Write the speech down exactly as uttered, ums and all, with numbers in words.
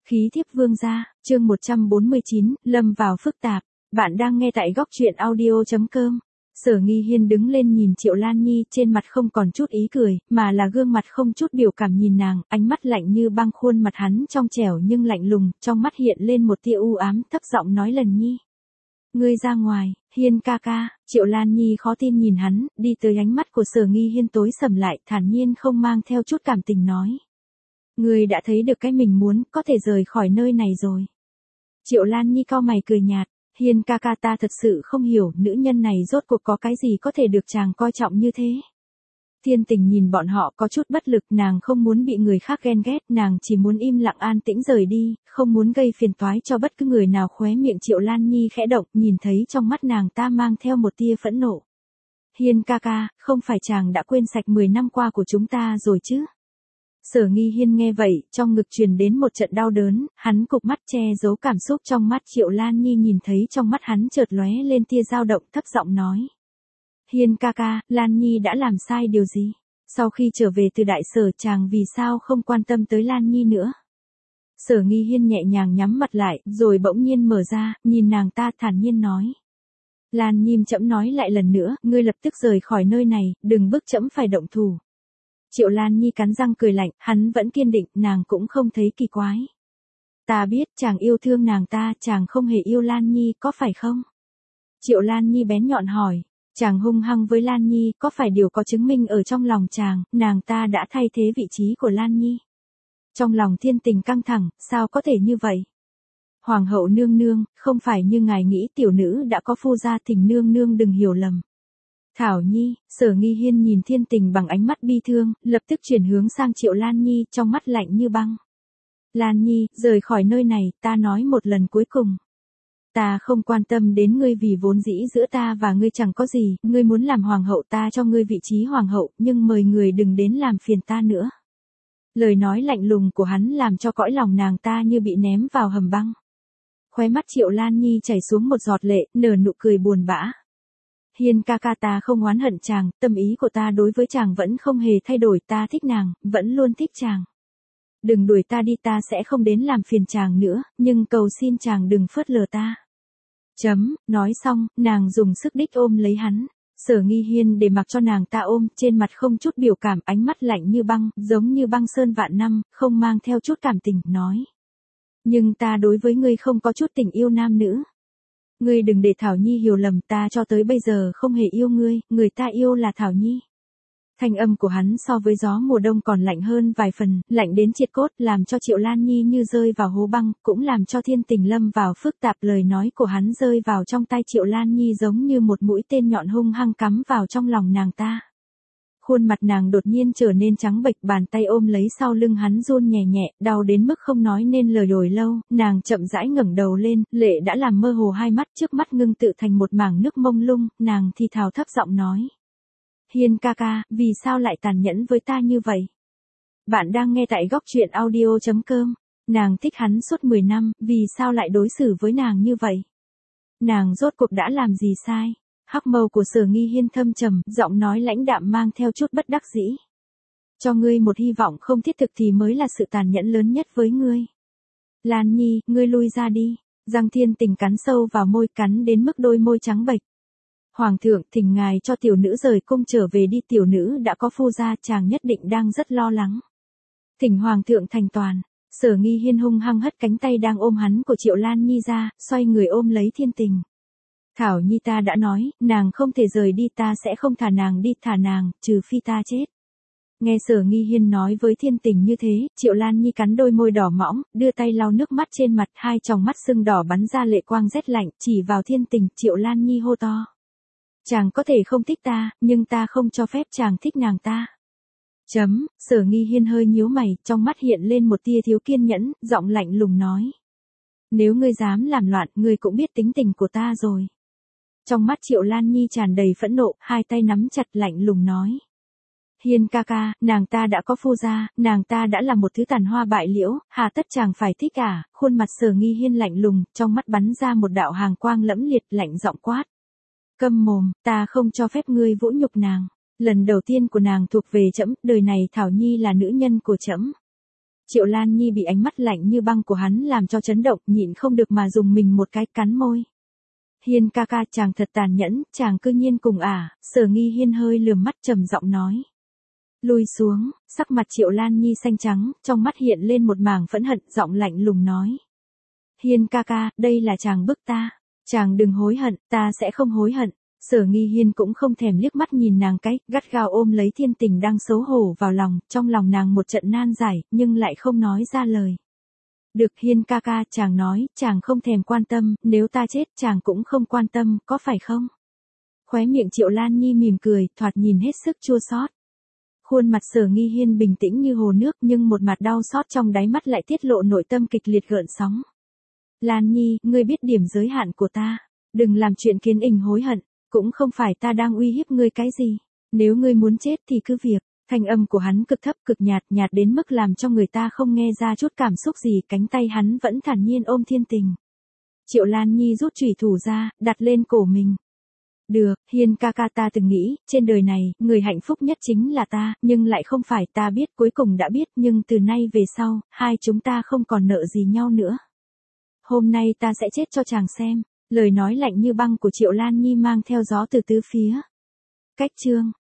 Khí thiếp vương gia, chương một trăm bốn mươi chín, lâm vào phức tạp. Bạn đang nghe tại góc truyện audio chấm com. Sở Nghi Hiên đứng lên nhìn Triệu Lan Nhi, trên mặt không còn chút ý cười, mà là gương mặt không chút biểu cảm nhìn nàng, ánh mắt lạnh như băng, khuôn mặt hắn trong trẻo nhưng lạnh lùng, trong mắt hiện lên một tia u ám, thấp giọng nói Lần Nhi. Ngươi ra ngoài, Hiên ca ca. Triệu Lan Nhi khó tin nhìn hắn, đi tới, ánh mắt của Sở Nghi Hiên tối sầm lại, thản nhiên không mang theo chút cảm tình nói. Ngươi đã thấy được cái mình muốn, có thể rời khỏi nơi này rồi. Triệu Lan Nhi cau mày cười nhạt, Hiên ca ca, ta thật sự không hiểu, nữ nhân này rốt cuộc có cái gì có thể được chàng coi trọng như thế. Thiên Tình nhìn bọn họ có chút bất lực, nàng không muốn bị người khác ghen ghét, nàng chỉ muốn im lặng an tĩnh rời đi, không muốn gây phiền toái cho bất cứ người nào. Khóe miệng Triệu Lan Nhi khẽ động, nhìn thấy trong mắt nàng ta mang theo một tia phẫn nộ. Hiên ca ca, không phải chàng đã quên sạch mười năm qua của chúng ta rồi chứ? Sở Nghi Hiên nghe vậy, trong ngực truyền đến một trận đau đớn, hắn cụp mắt che giấu cảm xúc trong mắt. Triệu Lan Nhi nhìn thấy trong mắt hắn chợt lóe lên tia dao động, thấp giọng nói. Hiên ca ca, Lan Nhi đã làm sai điều gì? Sau khi trở về từ đại sở, chàng vì sao không quan tâm tới Lan Nhi nữa? Sở Nghi Hiên nhẹ nhàng nhắm mặt lại, rồi bỗng nhiên mở ra, nhìn nàng ta thản nhiên nói. Lan Nhi, trẫm nói lại lần nữa, ngươi lập tức rời khỏi nơi này, đừng bức trẫm phải động thủ. Triệu Lan Nhi cắn răng cười lạnh, hắn vẫn kiên định, nàng cũng không thấy kỳ quái. Ta biết chàng yêu thương nàng ta, chàng không hề yêu Lan Nhi, có phải không? Triệu Lan Nhi bén nhọn hỏi, chàng hung hăng với Lan Nhi, có phải điều có chứng minh ở trong lòng chàng, nàng ta đã thay thế vị trí của Lan Nhi? Trong lòng Thiên Tình căng thẳng, sao có thể như vậy? Hoàng hậu nương nương, không phải như ngài nghĩ, tiểu nữ đã có phu gia, Thỉnh nương nương đừng hiểu lầm. Thảo Nhi, Sở Nghi Hiên nhìn Thiên Tình bằng ánh mắt bi thương, lập tức chuyển hướng sang Triệu Lan Nhi, trong mắt lạnh như băng. Lan Nhi, rời khỏi nơi này, ta nói một lần cuối cùng. Ta không quan tâm đến ngươi, vì vốn dĩ giữa ta và ngươi chẳng có gì, ngươi muốn làm hoàng hậu, ta cho ngươi vị trí hoàng hậu, nhưng mời người đừng đến làm phiền ta nữa. Lời nói lạnh lùng của hắn làm cho cõi lòng nàng ta như bị ném vào hầm băng. Khóe mắt Triệu Lan Nhi chảy xuống một giọt lệ, nở nụ cười buồn bã. Hiên ca ca, ta không oán hận chàng, tâm ý của ta đối với chàng vẫn không hề thay đổi, ta thích nàng, vẫn luôn thích chàng. Đừng đuổi ta đi, ta sẽ không đến làm phiền chàng nữa, nhưng cầu xin chàng đừng phớt lờ ta. Chấm, nói xong, nàng dùng sức đích ôm lấy hắn. Sở Nghi Hiên để mặc cho nàng ta ôm, trên mặt không chút biểu cảm, ánh mắt lạnh như băng, giống như băng sơn vạn năm, không mang theo chút cảm tình, nói. Nhưng ta đối với ngươi không có chút tình yêu nam nữ. Ngươi đừng để Thảo Nhi hiểu lầm, ta cho tới bây giờ không hề yêu ngươi, người ta yêu là Thảo Nhi. Thanh âm của hắn so với gió mùa đông còn lạnh hơn vài phần, lạnh đến triệt cốt, làm cho Triệu Lan Nhi như rơi vào hố băng, cũng làm cho Thiên Tình lâm vào phức tạp. Lời nói của hắn rơi vào trong tai Triệu Lan Nhi giống như một mũi tên nhọn hung hăng cắm vào trong lòng nàng ta. Khuôn mặt nàng đột nhiên trở nên trắng bệch, bàn tay ôm lấy sau lưng hắn run nhẹ nhẹ, đau đến mức không nói nên lời. Hồi lâu, nàng chậm rãi ngẩng đầu lên, lệ đã làm mơ hồ hai mắt, trước mắt ngưng tự thành một mảng nước mông lung, nàng thì thào thấp giọng nói. Hiên ca ca, vì sao lại tàn nhẫn với ta như vậy? Bạn đang nghe tại góc truyện audio chấm com. Nàng thích hắn suốt mười năm, vì sao lại đối xử với nàng như vậy? Nàng rốt cuộc đã làm gì sai? Hắc mâu của Sở Nghi Hiên thâm trầm, giọng nói lãnh đạm mang theo chút bất đắc dĩ. Cho ngươi một hy vọng không thiết thực thì mới là sự tàn nhẫn lớn nhất với ngươi. Lan Nhi, ngươi lui ra đi. Răng Thiên Tình cắn sâu vào môi, cắn đến mức đôi môi trắng bệch. Hoàng thượng, thỉnh ngài cho tiểu nữ rời cung trở về đi, tiểu nữ đã có phu gia, chàng nhất định đang rất lo lắng. Thỉnh Hoàng thượng thành toàn. Sở Nghi Hiên hung hăng hất cánh tay đang ôm hắn của Triệu Lan Nhi ra, xoay người ôm lấy Thiên Tình. Thảo Nhi, ta đã nói, nàng không thể rời đi, ta sẽ không thả nàng đi, thả nàng, trừ phi ta chết. Nghe Sở Nghi Hiên nói với Thiên Tình như thế, Triệu Lan Nhi cắn đôi môi đỏ mỏng, đưa tay lau nước mắt trên mặt, hai tròng mắt sưng đỏ bắn ra lệ quang rét lạnh, chỉ vào Thiên Tình. Triệu Lan Nhi hô to. Chàng có thể không thích ta, nhưng ta không cho phép chàng thích nàng ta. Chấm, Sở Nghi Hiên hơi nhíu mày, trong mắt hiện lên một tia thiếu kiên nhẫn, giọng lạnh lùng nói. Nếu ngươi dám làm loạn, ngươi cũng biết tính tình của ta rồi. Trong mắt Triệu Lan Nhi tràn đầy phẫn nộ, hai tay nắm chặt, lạnh lùng nói. Hiên ca ca, nàng ta đã có phu gia, nàng ta đã là một thứ tàn hoa bại liễu, hà tất chàng phải thích à? Khuôn mặt Sở Nghi Hiên lạnh lùng, trong mắt bắn ra một đạo hàng quang lẫm liệt, lạnh giọng quát. Câm mồm, ta không cho phép ngươi vũ nhục nàng. Lần đầu tiên của nàng thuộc về trẫm, đời này Thảo Nhi là nữ nhân của trẫm. Triệu Lan Nhi bị ánh mắt lạnh như băng của hắn làm cho chấn động, nhịn không được mà dùng mình một cái, cắn môi. Hiên ca ca, chàng thật tàn nhẫn, chàng cư nhiên cùng ả, Sở Nghi Hiên hơi lườm mắt trầm giọng nói. Lùi xuống, sắc mặt Triệu Lan Nhi xanh trắng, trong mắt hiện lên một mảng phẫn hận, giọng lạnh lùng nói. Hiên ca ca, đây là chàng bức ta, chàng đừng hối hận, ta sẽ không hối hận. Sở Nghi Hiên cũng không thèm liếc mắt nhìn nàng cái, gắt gao ôm lấy Thiên Tình đang xấu hổ vào lòng, trong lòng nàng một trận nan giải, nhưng lại không nói ra lời. Được Hiên ca ca, chàng nói, chàng không thèm quan tâm, nếu ta chết chàng cũng không quan tâm, có phải không? Khóe miệng Triệu Lan Nhi mỉm cười, thoạt nhìn hết sức chua xót. Khuôn mặt Sở Nghi Hiên bình tĩnh như hồ nước, nhưng một mặt đau xót trong đáy mắt lại tiết lộ nội tâm kịch liệt gợn sóng. Lan Nhi, ngươi biết điểm giới hạn của ta, đừng làm chuyện khiến ình hối hận, cũng không phải ta đang uy hiếp ngươi cái gì, nếu ngươi muốn chết thì cứ việc. Thanh âm của hắn cực thấp cực nhạt, nhạt đến mức làm cho người ta không nghe ra chút cảm xúc gì, cánh tay hắn vẫn thản nhiên ôm Thiên Tình. Triệu Lan Nhi rút chủy thủ ra, đặt lên cổ mình. Được, Hiên ca ca, ta từng nghĩ, trên đời này, người hạnh phúc nhất chính là ta, nhưng lại không phải, ta biết, cuối cùng đã biết, nhưng từ nay về sau, hai chúng ta không còn nợ gì nhau nữa. Hôm nay ta sẽ chết cho chàng xem. Lời nói lạnh như băng của Triệu Lan Nhi mang theo gió từ tứ phía. Cách chương